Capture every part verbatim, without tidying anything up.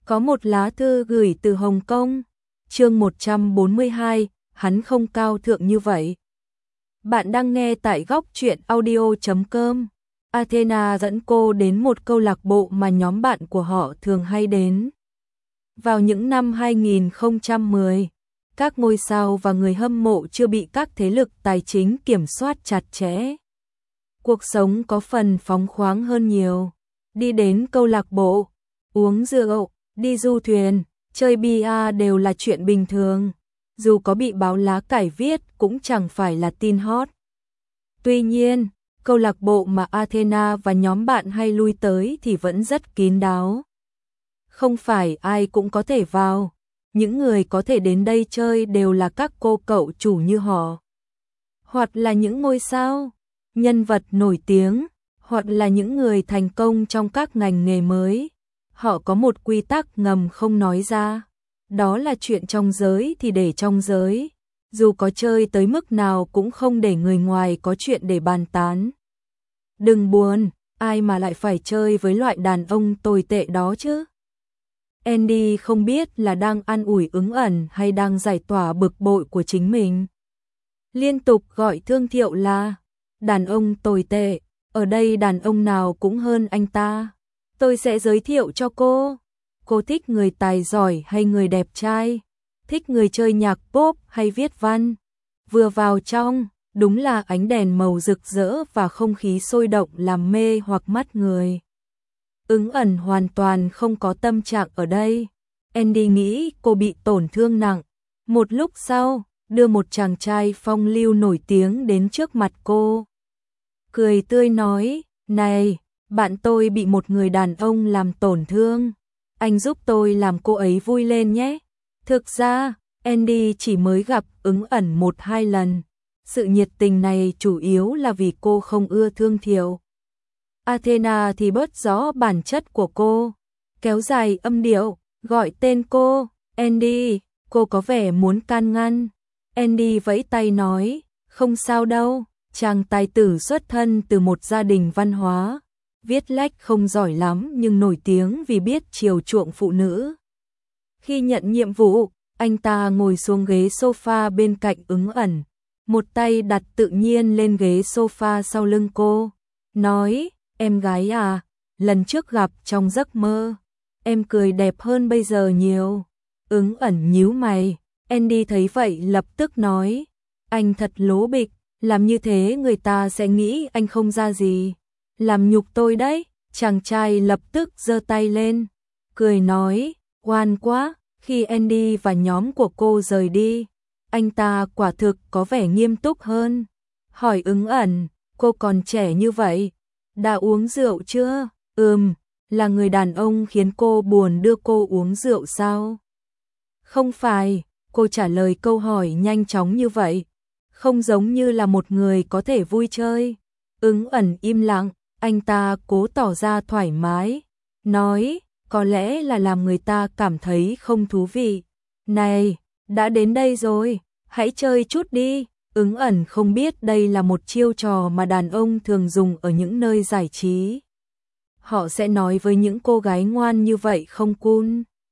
Có một lá thư gửi từ Hồng Kông. Chương một trăm bốn mươi hai, hắn không cao thượng như vậy. Bạn đang nghe tại góc truyện audio chấm com. Athena dẫn cô đến một câu lạc bộ mà nhóm bạn của họ thường hay đến. Vào những năm hai nghìn không trăm mười, các ngôi sao và người hâm mộ chưa bị các thế lực tài chính kiểm soát chặt chẽ. Cuộc sống có phần phóng khoáng hơn nhiều. Đi đến câu lạc bộ, uống rượu, đi du thuyền, chơi bia đều là chuyện bình thường. Dù có bị báo lá cải viết cũng chẳng phải là tin hot. Tuy nhiên, câu lạc bộ mà Athena và nhóm bạn hay lui tới thì vẫn rất kín đáo. Không phải ai cũng có thể vào. Những người có thể đến đây chơi đều là các cô cậu chủ như họ. Hoặc là những ngôi sao, nhân vật nổi tiếng, hoặc là những người thành công trong các ngành nghề mới. Họ có một quy tắc ngầm không nói ra. Đó là chuyện trong giới thì để trong giới. Dù có chơi tới mức nào cũng không để người ngoài có chuyện để bàn tán. Đừng buồn, ai mà lại phải chơi với loại đàn ông tồi tệ đó chứ. Andy không biết là đang an ủi Ứng Ẩn hay đang giải tỏa bực bội của chính mình. Liên tục gọi Thương Thiệu là đàn ông tồi tệ, ở đây đàn ông nào cũng hơn anh ta. Tôi sẽ giới thiệu cho cô. Cô thích người tài giỏi hay người đẹp trai? Thích người chơi nhạc pop hay viết văn? Vừa vào trong, đúng là ánh đèn màu rực rỡ và không khí sôi động làm mê hoặc mắt người. Ứng Ẩn hoàn toàn không có tâm trạng ở đây. Andy nghĩ cô bị tổn thương nặng. Một lúc sau, đưa một chàng trai phong lưu nổi tiếng đến trước mặt cô. Cười tươi nói, này, bạn tôi bị một người đàn ông làm tổn thương. Anh giúp tôi làm cô ấy vui lên nhé. Thực ra, Andy chỉ mới gặp Ứng Ẩn một hai lần. Sự nhiệt tình này chủ yếu là vì cô không ưa Thương Thiệu. Athena thì bớt rõ bản chất của cô. Kéo dài âm điệu, gọi tên cô, Andy, cô có vẻ muốn can ngăn. Andy vẫy tay nói, không sao đâu, chàng tài tử xuất thân từ một gia đình văn hóa. Viết lách không giỏi lắm nhưng nổi tiếng vì biết chiều chuộng phụ nữ. Khi nhận nhiệm vụ, anh ta ngồi xuống ghế sofa bên cạnh Ứng Ẩn. Một tay đặt tự nhiên lên ghế sofa sau lưng cô. Nói, em gái à, lần trước gặp trong giấc mơ. Em cười đẹp hơn bây giờ nhiều. Ứng Ẩn nhíu mày. Andy thấy vậy lập tức nói, anh thật lố bịch, làm như thế người ta sẽ nghĩ anh không ra gì. Làm nhục tôi đấy. Chàng trai lập tức giơ tay lên, cười nói, oan quá. Khi Andy và nhóm của cô rời đi, anh ta quả thực có vẻ nghiêm túc hơn. Hỏi Ứng Ẩn, cô còn trẻ như vậy, đã uống rượu chưa? Ừm, là người đàn ông khiến cô buồn đưa cô uống rượu sao? Không phải, cô trả lời câu hỏi nhanh chóng như vậy, không giống như là một người có thể vui chơi. Ứng Ẩn im lặng, anh ta cố tỏ ra thoải mái, nói, có lẽ là làm người ta cảm thấy không thú vị. Này, đã đến đây rồi, hãy chơi chút đi. Ứng Ẩn không biết đây là một chiêu trò mà đàn ông thường dùng ở những nơi giải trí. Họ sẽ nói với những cô gái ngoan như vậy không cool.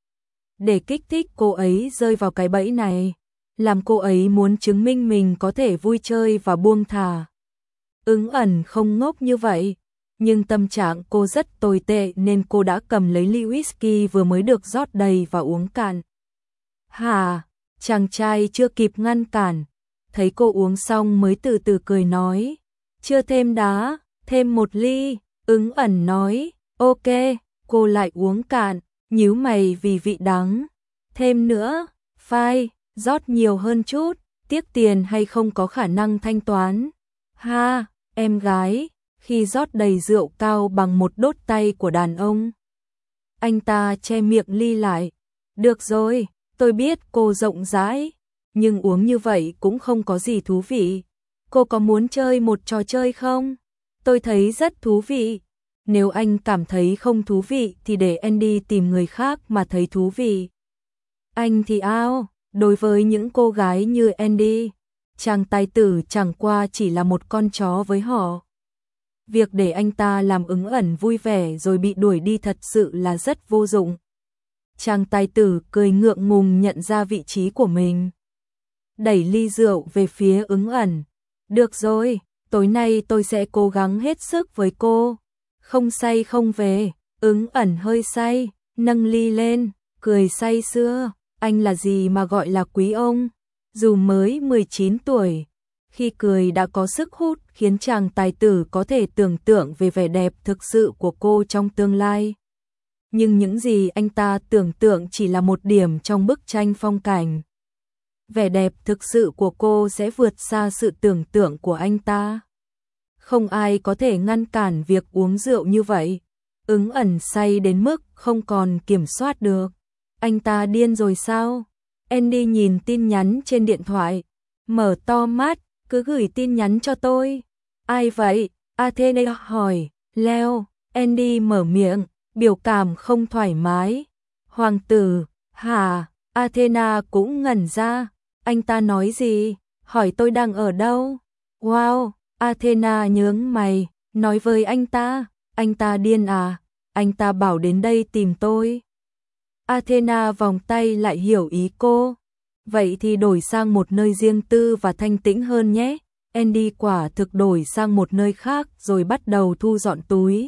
Để kích thích cô ấy rơi vào cái bẫy này, làm cô ấy muốn chứng minh mình có thể vui chơi và buông thả. Ứng Ẩn không ngốc như vậy, nhưng tâm trạng cô rất tồi tệ nên cô đã cầm lấy ly whisky vừa mới được rót đầy và uống cạn. Hả? Chàng trai chưa kịp ngăn cản, thấy cô uống xong mới từ từ cười nói, chưa thêm đá, thêm một ly. Ứng Ẩn nói, ok, cô lại uống cạn, nhíu mày vì vị đắng. Thêm nữa, phai, rót nhiều hơn chút, tiếc tiền hay không có khả năng thanh toán. Ha, em gái. Khi rót đầy rượu cao bằng một đốt tay của đàn ông, anh ta che miệng ly lại. Được rồi, tôi biết cô rộng rãi, nhưng uống như vậy cũng không có gì thú vị. Cô có muốn chơi một trò chơi không? Tôi thấy rất thú vị. Nếu anh cảm thấy không thú vị thì để Andy tìm người khác mà thấy thú vị. Anh thì ao, đối với những cô gái như Andy, chàng tài tử chẳng qua chỉ là một con chó với họ. Việc để anh ta làm Ứng Ẩn vui vẻ rồi bị đuổi đi thật sự là rất vô dụng. Chàng tài tử cười ngượng ngùng nhận ra vị trí của mình. Đẩy ly rượu về phía Ứng Ẩn. Được rồi, tối nay tôi sẽ cố gắng hết sức với cô. Không say không về. Ứng Ẩn hơi say, nâng ly lên, cười say sưa. Anh là gì mà gọi là quý ông? Dù mới mười chín tuổi, khi cười đã có sức hút khiến chàng tài tử có thể tưởng tượng về vẻ đẹp thực sự của cô trong tương lai. Nhưng những gì anh ta tưởng tượng chỉ là một điểm trong bức tranh phong cảnh. Vẻ đẹp thực sự của cô sẽ vượt xa sự tưởng tượng của anh ta. Không ai có thể ngăn cản việc uống rượu như vậy. Ứng Ẩn say đến mức không còn kiểm soát được. Anh ta điên rồi sao? Andy nhìn tin nhắn trên điện thoại, mở to mắt, cứ gửi tin nhắn cho tôi. Ai vậy? Athena hỏi. Leo. Andy mở miệng, biểu cảm không thoải mái. Hoàng tử, hả? Athena cũng ngẩn ra. Anh ta nói gì? Hỏi tôi đang ở đâu? Wow, Athena nhướng mày, nói với anh ta. Anh ta điên à? Anh ta bảo đến đây tìm tôi. Athena vòng tay lại hiểu ý cô. Vậy thì đổi sang một nơi riêng tư và thanh tĩnh hơn nhé. Andy quả thực đổi sang một nơi khác rồi bắt đầu thu dọn túi.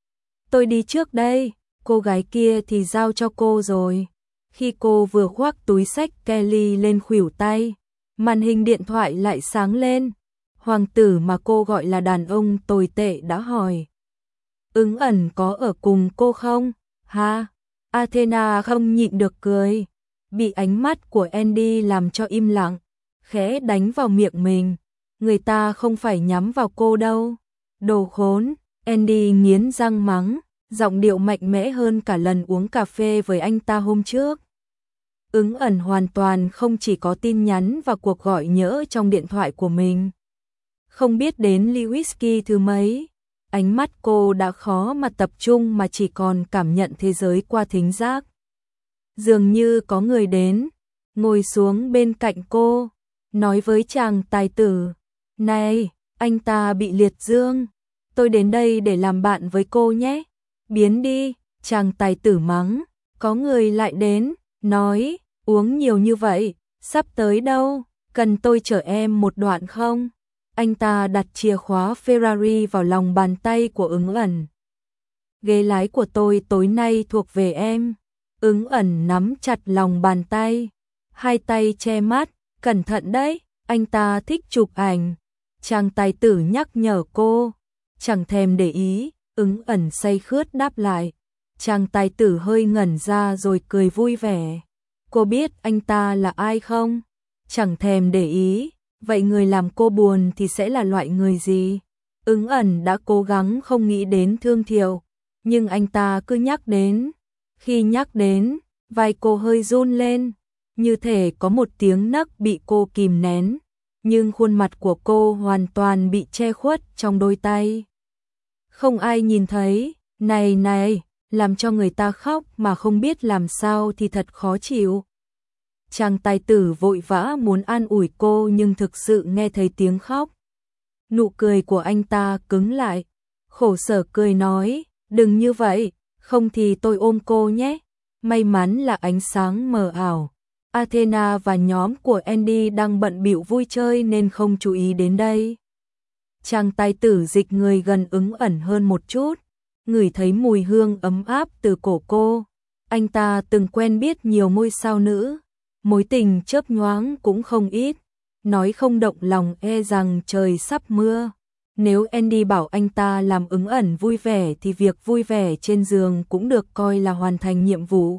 Tôi đi trước đây, cô gái kia thì giao cho cô rồi. Khi cô vừa khoác túi xách Kelly lên khuỷu tay, màn hình điện thoại lại sáng lên. Hoàng tử mà cô gọi là đàn ông tồi tệ đã hỏi. Ứng Ẩn có ở cùng cô không? Ha? Athena không nhịn được cười. Bị ánh mắt của Andy làm cho im lặng, khẽ đánh vào miệng mình. Người ta không phải nhắm vào cô đâu. Đồ khốn, Andy nghiến răng mắng, giọng điệu mạnh mẽ hơn cả lần uống cà phê với anh ta hôm trước. Ứng Ẩn hoàn toàn không chỉ có tin nhắn và cuộc gọi nhỡ trong điện thoại của mình. Không biết đến ly whisky thứ mấy, ánh mắt cô đã khó mà tập trung mà chỉ còn cảm nhận thế giới qua thính giác. Dường như có người đến, ngồi xuống bên cạnh cô, nói với chàng tài tử. Này, anh ta bị liệt dương, tôi đến đây để làm bạn với cô nhé. Biến đi, chàng tài tử mắng. Có người lại đến, nói, uống nhiều như vậy, sắp tới đâu, cần tôi chở em một đoạn không? Anh ta đặt chìa khóa Ferrari vào lòng bàn tay của Ứng Ẩn. Ghế lái của tôi tối nay thuộc về em. Ứng Ẩn nắm chặt lòng bàn tay, hai tay che mắt, cẩn thận đấy, anh ta thích chụp ảnh. Chàng tài tử nhắc nhở cô, chẳng thèm để ý. Ứng Ẩn say khướt đáp lại. Chàng tài tử hơi ngẩn ra rồi cười vui vẻ. Cô biết anh ta là ai không? Chẳng thèm để ý. Vậy người làm cô buồn thì sẽ là loại người gì? Ứng Ẩn đã cố gắng không nghĩ đến Thương Thiệu, nhưng anh ta cứ nhắc đến. Khi nhắc đến, vai cô hơi run lên, như thể có một tiếng nấc bị cô kìm nén, nhưng khuôn mặt của cô hoàn toàn bị che khuất trong đôi tay. Không ai nhìn thấy, này này, làm cho người ta khóc mà không biết làm sao thì thật khó chịu. Chàng tài tử vội vã muốn an ủi cô nhưng thực sự nghe thấy tiếng khóc. Nụ cười của anh ta cứng lại, khổ sở cười nói, đừng như vậy, không thì tôi ôm cô nhé. May mắn là ánh sáng mờ ảo. Athena và nhóm của Andy đang bận bịu vui chơi nên không chú ý đến đây. Chàng tài tử dịch người gần Ứng Ẩn hơn một chút, ngửi thấy mùi hương ấm áp từ cổ cô. Anh ta từng quen biết nhiều ngôi sao nữ, mối tình chớp nhoáng cũng không ít, nói không động lòng e rằng trời sắp mưa. Nếu Andy bảo anh ta làm Ứng Ẩn vui vẻ thì việc vui vẻ trên giường cũng được coi là hoàn thành nhiệm vụ.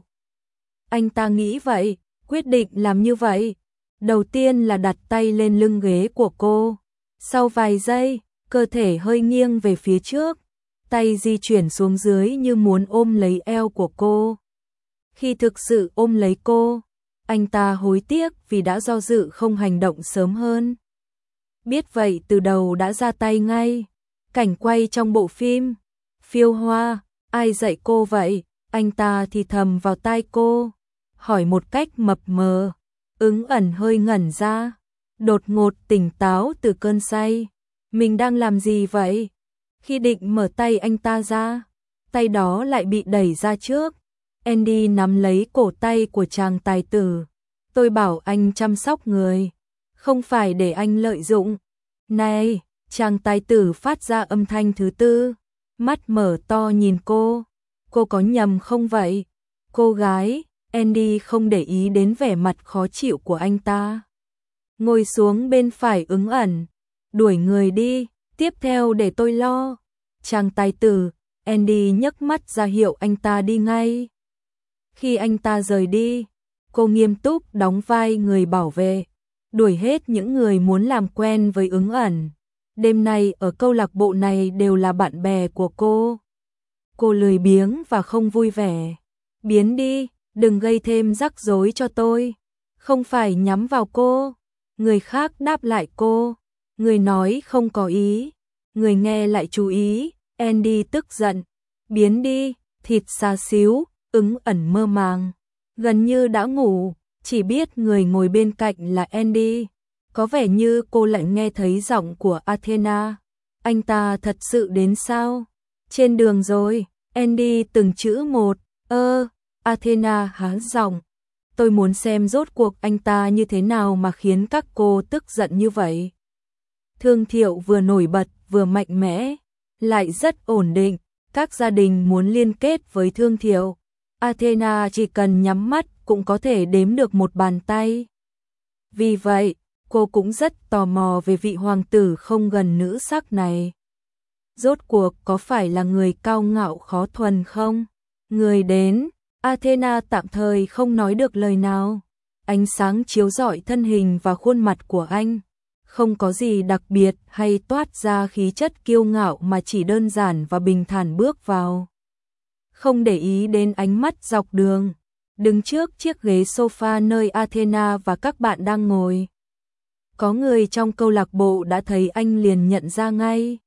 Anh ta nghĩ vậy, quyết định làm như vậy. Đầu tiên là đặt tay lên lưng ghế của cô. Sau vài giây, cơ thể hơi nghiêng về phía trước, tay di chuyển xuống dưới như muốn ôm lấy eo của cô. Khi thực sự ôm lấy cô, anh ta hối tiếc vì đã do dự không hành động sớm hơn. Biết vậy từ đầu đã ra tay ngay. Cảnh quay trong bộ phim. Phiêu Hoa, ai dạy cô vậy? Anh ta thì thầm vào tai cô, hỏi một cách mập mờ. Ứng Ẩn hơi ngẩn ra, đột ngột tỉnh táo từ cơn say. Mình đang làm gì vậy? Khi định mở tay anh ta ra, tay đó lại bị đẩy ra trước. Andy nắm lấy cổ tay của chàng tài tử. Tôi bảo anh chăm sóc người, không phải để anh lợi dụng. Này, chàng tài tử phát ra âm thanh thứ tư, mắt mở to nhìn cô. Cô có nhầm không vậy? Cô gái, Andy không để ý đến vẻ mặt khó chịu của anh ta. Ngồi xuống bên phải Ứng Ẩn. Đuổi người đi, tiếp theo để tôi lo. Chàng tài tử, Andy nhấc mắt ra hiệu anh ta đi ngay. Khi anh ta rời đi, cô nghiêm túc đóng vai người bảo vệ, đuổi hết những người muốn làm quen với Ứng Ẩn. Đêm nay ở câu lạc bộ này đều là bạn bè của cô. Cô lười biếng và không vui vẻ. Biến đi, đừng gây thêm rắc rối cho tôi. Không phải nhắm vào cô. Người khác đáp lại cô. Người nói không có ý. Người nghe lại chú ý. Andy tức giận. Biến đi, thịt xá xíu. Ứng Ẩn mơ màng, gần như đã ngủ, chỉ biết người ngồi bên cạnh là Andy. Có vẻ như cô lại nghe thấy giọng của Athena. Anh ta thật sự đến sao? Trên đường rồi, Andy từng chữ một. Ơ, Athena há giọng. Tôi muốn xem rốt cuộc anh ta như thế nào mà khiến các cô tức giận như vậy. Thương Thiệu vừa nổi bật vừa mạnh mẽ, lại rất ổn định. Các gia đình muốn liên kết với Thương Thiệu. Athena chỉ cần nhắm mắt cũng có thể đếm được một bàn tay. Vì vậy, cô cũng rất tò mò về vị hoàng tử không gần nữ sắc này. Rốt cuộc có phải là người cao ngạo khó thuần không? Người đến, Athena tạm thời không nói được lời nào. Ánh sáng chiếu rọi thân hình và khuôn mặt của anh. Không có gì đặc biệt hay toát ra khí chất kiêu ngạo mà chỉ đơn giản và bình thản bước vào. Không để ý đến ánh mắt dọc đường, đứng trước chiếc ghế sofa nơi Athena và các bạn đang ngồi. Có người trong câu lạc bộ đã thấy anh liền nhận ra ngay.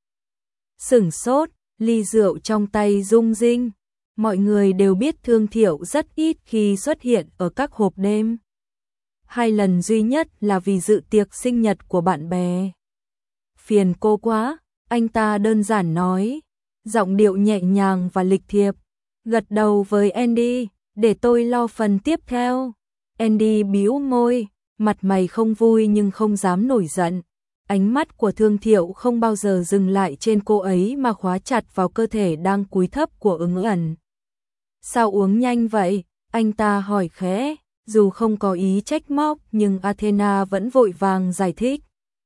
Sửng sốt, ly rượu trong tay rung rinh. Mọi người đều biết Thương Thiệu rất ít khi xuất hiện ở các hộp đêm. Hai lần duy nhất là vì dự tiệc sinh nhật của bạn bè. Phiền cô quá, anh ta đơn giản nói, giọng điệu nhẹ nhàng và lịch thiệp. Gật đầu với Andy, để tôi lo phần tiếp theo. Andy bĩu môi, mặt mày không vui nhưng không dám nổi giận. Ánh mắt của Thương Thiệu không bao giờ dừng lại trên cô ấy mà khóa chặt vào cơ thể đang cúi thấp của Ứng Ẩn. Sao uống nhanh vậy? Anh ta hỏi khẽ, dù không có ý trách móc nhưng Athena vẫn vội vàng giải thích.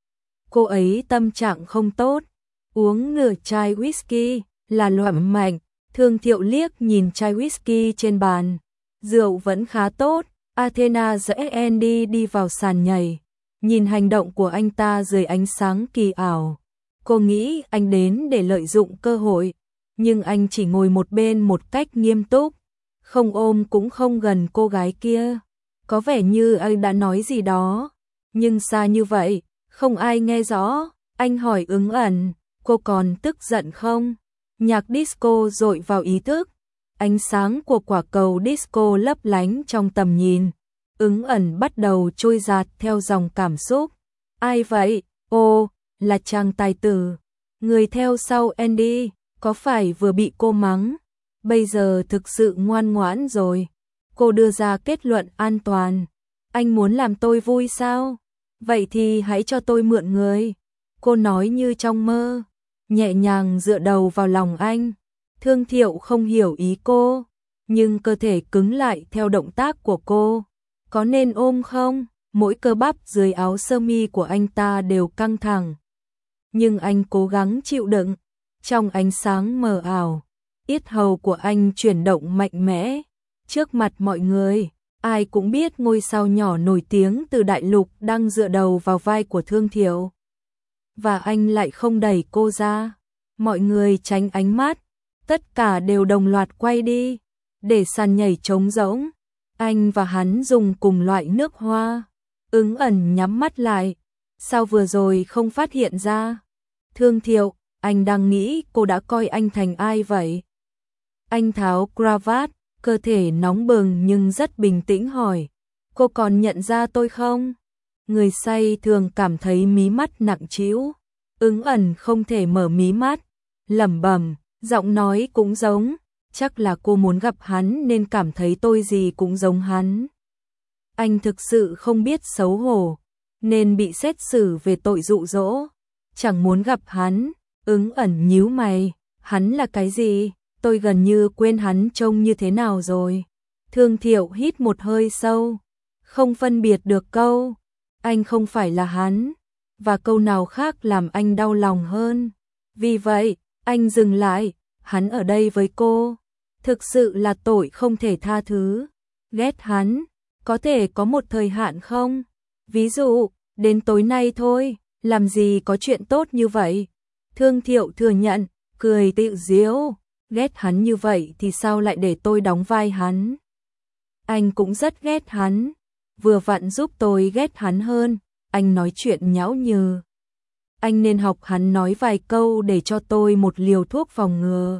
Cô ấy tâm trạng không tốt, uống nửa chai whisky là loại mạnh. Thương Thiệu liếc nhìn chai whisky trên bàn. Rượu vẫn khá tốt. Athena dẫn Andy đi vào sàn nhảy. Nhìn hành động của anh ta dưới ánh sáng kỳ ảo. Cô nghĩ anh đến để lợi dụng cơ hội. Nhưng anh chỉ ngồi một bên một cách nghiêm túc. Không ôm cũng không gần cô gái kia. Có vẻ như anh đã nói gì đó. Nhưng xa như vậy, không ai nghe rõ. Anh hỏi Ứng Ẩn, cô còn tức giận không? Nhạc disco dội vào ý thức. Ánh sáng của quả cầu disco lấp lánh trong tầm nhìn. Ứng Ẩn bắt đầu trôi dạt theo dòng cảm xúc. Ai vậy? Ô, là chàng tài tử. Người theo sau Andy, có phải vừa bị cô mắng? Bây giờ thực sự ngoan ngoãn rồi. Cô đưa ra kết luận an toàn. Anh muốn làm tôi vui sao? Vậy thì hãy cho tôi mượn người. Cô nói như trong mơ. Nhẹ nhàng dựa đầu vào lòng anh. Thương Thiệu không hiểu ý cô, nhưng cơ thể cứng lại theo động tác của cô. Có nên ôm không? Mỗi cơ bắp dưới áo sơ mi của anh ta đều căng thẳng. Nhưng anh cố gắng chịu đựng. Trong ánh sáng mờ ảo, yết hầu của anh chuyển động mạnh mẽ. Trước mặt mọi người, ai cũng biết ngôi sao nhỏ nổi tiếng từ đại lục đang dựa đầu vào vai của Thương Thiệu. Và anh lại không đẩy cô ra. Mọi người tránh ánh mắt, tất cả đều đồng loạt quay đi, để sàn nhảy trống rỗng. Anh và hắn dùng cùng loại nước hoa. Ứng Ẩn nhắm mắt lại. Sao vừa rồi không phát hiện ra? Thương Thiệu, anh đang nghĩ cô đã coi anh thành ai vậy? Anh tháo cravat, cơ thể nóng bừng nhưng rất bình tĩnh hỏi. Cô còn nhận ra tôi không? Người say thường cảm thấy mí mắt nặng trĩu. Ứng Ẩn không thể mở mí mắt, lẩm bẩm, giọng nói cũng giống. chắc là cô muốn gặp hắn nên cảm thấy tôi gì cũng giống hắn. Anh thực sự không biết xấu hổ, nên bị xét xử về tội dụ dỗ. Chẳng muốn gặp hắn, Ứng Ẩn nhíu mày, hắn là cái gì? Tôi gần như quên hắn trông như thế nào rồi. Thương Thiệu hít một hơi sâu, không phân biệt được câu anh không phải là hắn và câu nào khác làm anh đau lòng hơn. Vì vậy, anh dừng lại, hắn ở đây với cô, thực sự là tội không thể tha thứ. Ghét hắn, có thể có một thời hạn không? Ví dụ, đến tối nay thôi, làm gì có chuyện tốt như vậy? Thương Thiệu thừa nhận, cười tự giễu, ghét hắn như vậy thì sao lại để tôi đóng vai hắn? Anh cũng rất ghét hắn, vừa vặn giúp tôi ghét hắn hơn, anh nói chuyện nhão nhừ. Anh nên học hắn nói vài câu để cho tôi một liều thuốc phòng ngừa.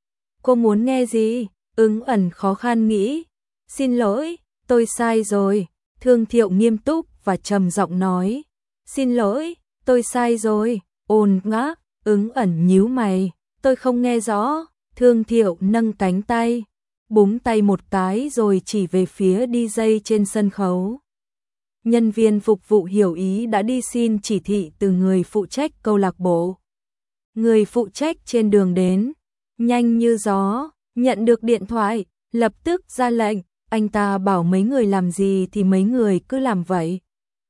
Cô muốn nghe gì? Ứng Ẩn khó khăn nghĩ. Xin lỗi, tôi sai rồi. Thương Thiệu nghiêm túc và trầm giọng nói. Xin lỗi, tôi sai rồi. Ồn ngã, Ứng Ẩn nhíu mày. Tôi không nghe rõ. Thương Thiệu nâng cánh tay, búng tay một cái rồi chỉ về phía đi dây trên sân khấu. Nhân viên phục vụ hiểu ý đã đi xin chỉ thị từ người phụ trách câu lạc bộ. Người phụ trách trên đường đến, nhanh như gió, nhận được điện thoại, lập tức ra lệnh, anh ta bảo mấy người làm gì thì mấy người cứ làm vậy.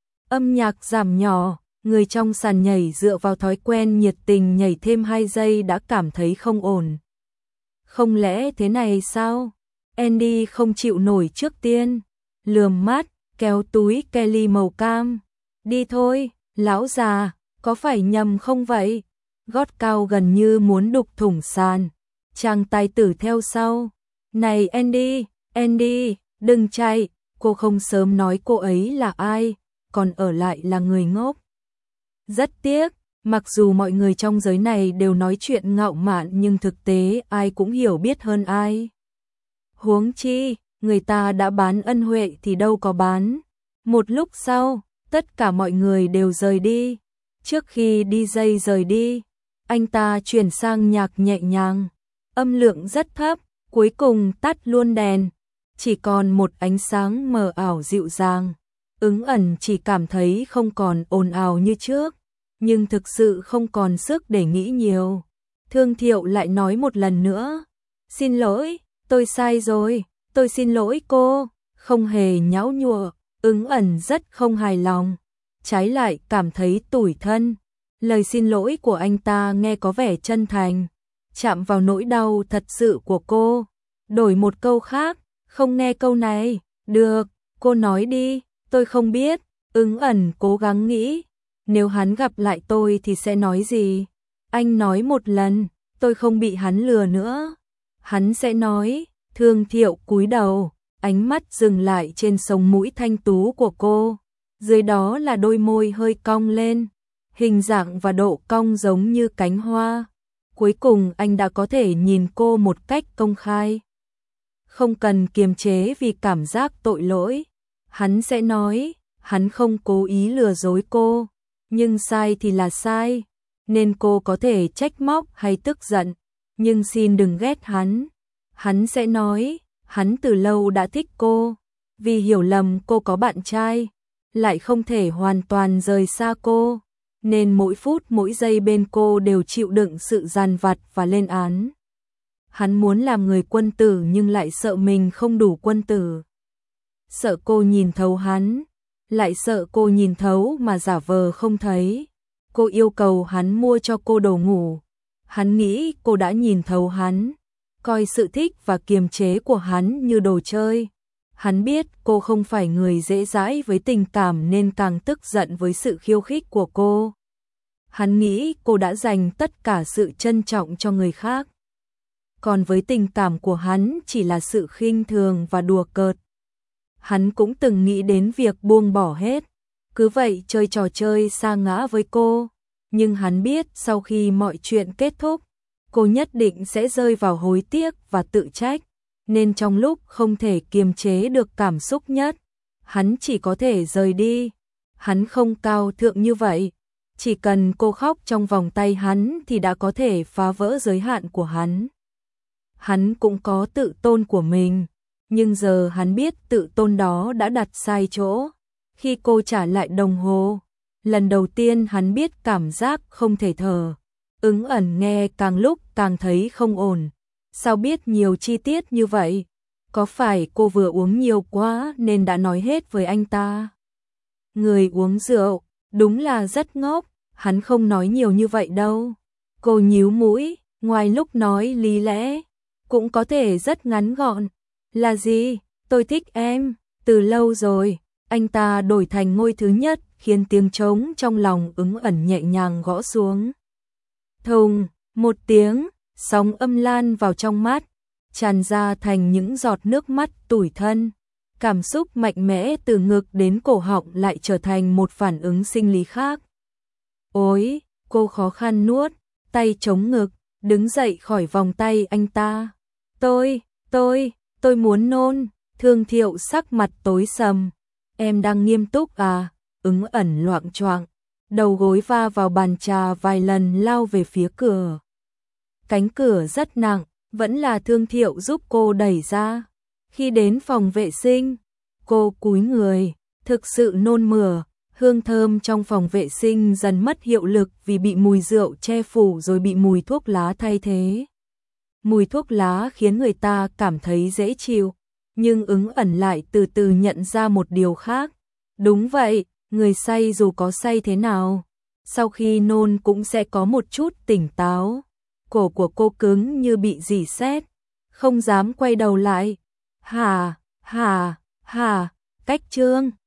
Âm nhạc giảm nhỏ, người trong sàn nhảy dựa vào thói quen nhiệt tình nhảy thêm hai giây đã cảm thấy không ổn. Không lẽ thế này sao? Andy không chịu nổi trước tiên, lườm mắt, kéo túi Kelly màu cam. Đi thôi, lão già, có phải nhầm không vậy? Gót cao gần như muốn đục thủng sàn. Chàng tài tử theo sau. Này Andy, Andy, đừng chạy, cô không sớm nói cô ấy là ai, còn ở lại là người ngốc. Rất tiếc, mặc dù mọi người trong giới này đều nói chuyện ngạo mạn nhưng thực tế ai cũng hiểu biết hơn ai. Huống chi, người ta đã bán ân huệ thì đâu có bán. Một lúc sau, tất cả mọi người đều rời đi. Trước khi đi dây rời đi, anh ta chuyển sang nhạc nhẹ nhàng, âm lượng rất thấp, cuối cùng tắt luôn đèn, chỉ còn một ánh sáng mờ ảo dịu dàng. Ứng Ẩn chỉ cảm thấy không còn ồn ào như trước, nhưng thực sự không còn sức để nghĩ nhiều. Thương Thiệu lại nói một lần nữa, xin lỗi, tôi sai rồi, tôi xin lỗi cô, không hề nhão nhụa. Ứng Ẩn rất không hài lòng, trái lại cảm thấy tủi thân. Lời xin lỗi của anh ta nghe có vẻ chân thành, chạm vào nỗi đau thật sự của cô. Đổi một câu khác, không nghe câu này, được, cô nói đi, tôi không biết. Ứng Ẩn cố gắng nghĩ, nếu hắn gặp lại tôi thì sẽ nói gì? Anh nói một lần, tôi không bị hắn lừa nữa. Hắn sẽ nói, Thương Thiệu cúi đầu, ánh mắt dừng lại trên sống mũi thanh tú của cô. Dưới đó là đôi môi hơi cong lên, hình dạng và độ cong giống như cánh hoa. Cuối cùng anh đã có thể nhìn cô một cách công khai, không cần kiềm chế vì cảm giác tội lỗi. Hắn sẽ nói, hắn không cố ý lừa dối cô, nhưng sai thì là sai, nên cô có thể trách móc hay tức giận, nhưng xin đừng ghét hắn. Hắn sẽ nói, hắn từ lâu đã thích cô, vì hiểu lầm cô có bạn trai, lại không thể hoàn toàn rời xa cô, nên mỗi phút mỗi giây bên cô đều chịu đựng sự dằn vặt và lên án. Hắn muốn làm người quân tử nhưng lại sợ mình không đủ quân tử. Sợ cô nhìn thấu hắn, lại sợ cô nhìn thấu mà giả vờ không thấy. Cô yêu cầu hắn mua cho cô đồ ngủ. Hắn nghĩ cô đã nhìn thấu hắn, coi sự thích và kiềm chế của hắn như đồ chơi. Hắn biết cô không phải người dễ dãi với tình cảm nên càng tức giận với sự khiêu khích của cô. Hắn nghĩ cô đã dành tất cả sự trân trọng cho người khác, còn với tình cảm của hắn chỉ là sự khinh thường và đùa cợt. Hắn cũng từng nghĩ đến việc buông bỏ hết, cứ vậy chơi trò chơi sa ngã với cô, nhưng hắn biết sau khi mọi chuyện kết thúc, cô nhất định sẽ rơi vào hối tiếc và tự trách, nên trong lúc không thể kiềm chế được cảm xúc nhất, hắn chỉ có thể rời đi. Hắn không cao thượng như vậy, chỉ cần cô khóc trong vòng tay hắn thì đã có thể phá vỡ giới hạn của hắn. hắn cũng có tự tôn của mình, nhưng giờ hắn biết tự tôn đó đã đặt sai chỗ. Khi cô trả lại đồng hồ, lần đầu tiên hắn biết cảm giác không thể thở. Ứng ẩn nghe càng lúc càng thấy không ổn. Sao biết nhiều chi tiết như vậy? Có phải cô vừa uống nhiều quá nên đã nói hết với anh ta? Người uống rượu, đúng là rất ngốc, hắn không nói nhiều như vậy đâu. Cô nhíu mũi, ngoài lúc nói lý lẽ, cũng có thể rất ngắn gọn. Là gì? Tôi thích em, từ lâu rồi. Anh ta đổi thành ngôi thứ nhất, khiến tiếng trống trong lòng Ứng ẩn nhẹ nhàng gõ xuống. Thùng, một tiếng, sóng âm lan vào trong mắt, tràn ra thành những giọt nước mắt tủi thân. Cảm xúc mạnh mẽ từ ngực đến cổ họng lại trở thành một phản ứng sinh lý khác. Ôi, cô khó khăn nuốt, tay chống ngực, đứng dậy khỏi vòng tay anh ta. Tôi, tôi, tôi muốn nôn. Thương Thiệu sắc mặt tối sầm. Em đang nghiêm túc à? Ứng ẩn loạng choạng, đầu gối va vào bàn trà vài lần lao về phía cửa. Cánh cửa rất nặng, vẫn là Thương Thiệu giúp cô đẩy ra. Khi đến phòng vệ sinh, cô cúi người, thực sự nôn mửa. Hương thơm trong phòng vệ sinh dần mất hiệu lực vì bị mùi rượu che phủ rồi bị mùi thuốc lá thay thế. Mùi thuốc lá khiến người ta cảm thấy dễ chịu, nhưng Ứng ẩn lại từ từ nhận ra một điều khác. Đúng vậy, người say dù có say thế nào, sau khi nôn cũng sẽ có một chút tỉnh táo. Cổ của cô cứng như bị rỉ sét, không dám quay đầu lại. Hà, hà, hà, cách trương.